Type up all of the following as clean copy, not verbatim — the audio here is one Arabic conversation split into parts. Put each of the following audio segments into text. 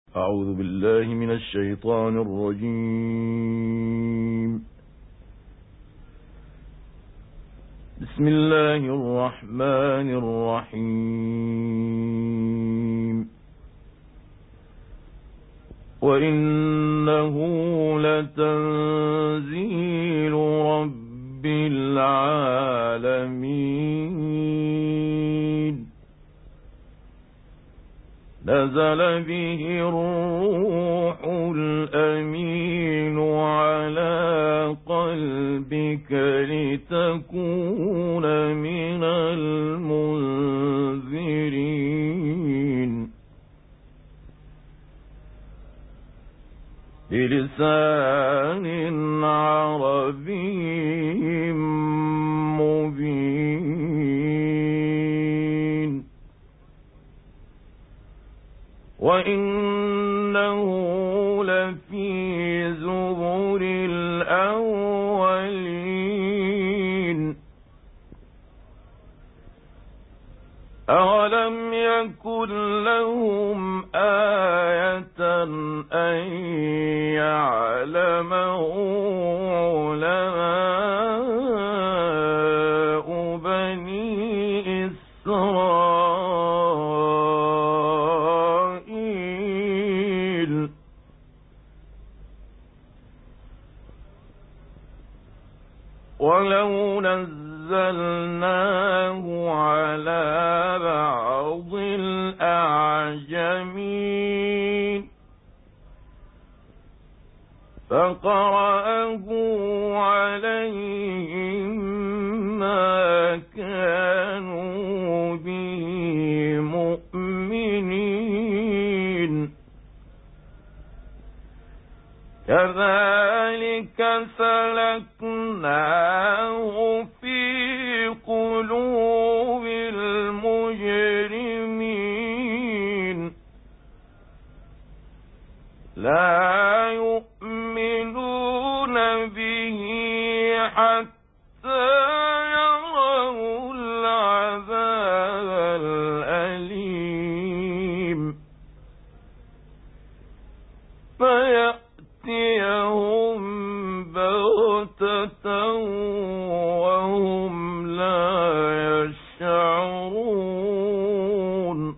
أعوذ بالله من الشيطان الرجيم. بسم الله الرحمن الرحيم. وإنه لتنزيل رب العالمين نزل به الروح الأمين على قلبك لتكون من المنذرين بلسان عربي مبين. وإنه لفي زبر الأولين أولم يكن لهم آية أن يعلمه علماء بني إسرائيل ولو نزلناه على بعض الأعجمين فقرأه عليهم ما كانوا به مؤمنين كذلك سلكناه في قلوب المجرمين لا يؤمنون به حتى يروا العذاب الأليم فيأتيهم بغتة وهم لا يشعرون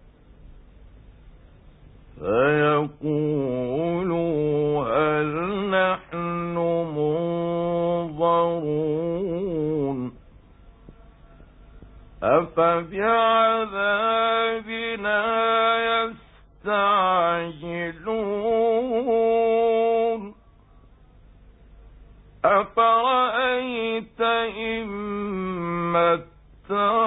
فيقولوا هل نحن منظرون أفبعذابنا يستعجلون أفرأيت إن متعناهم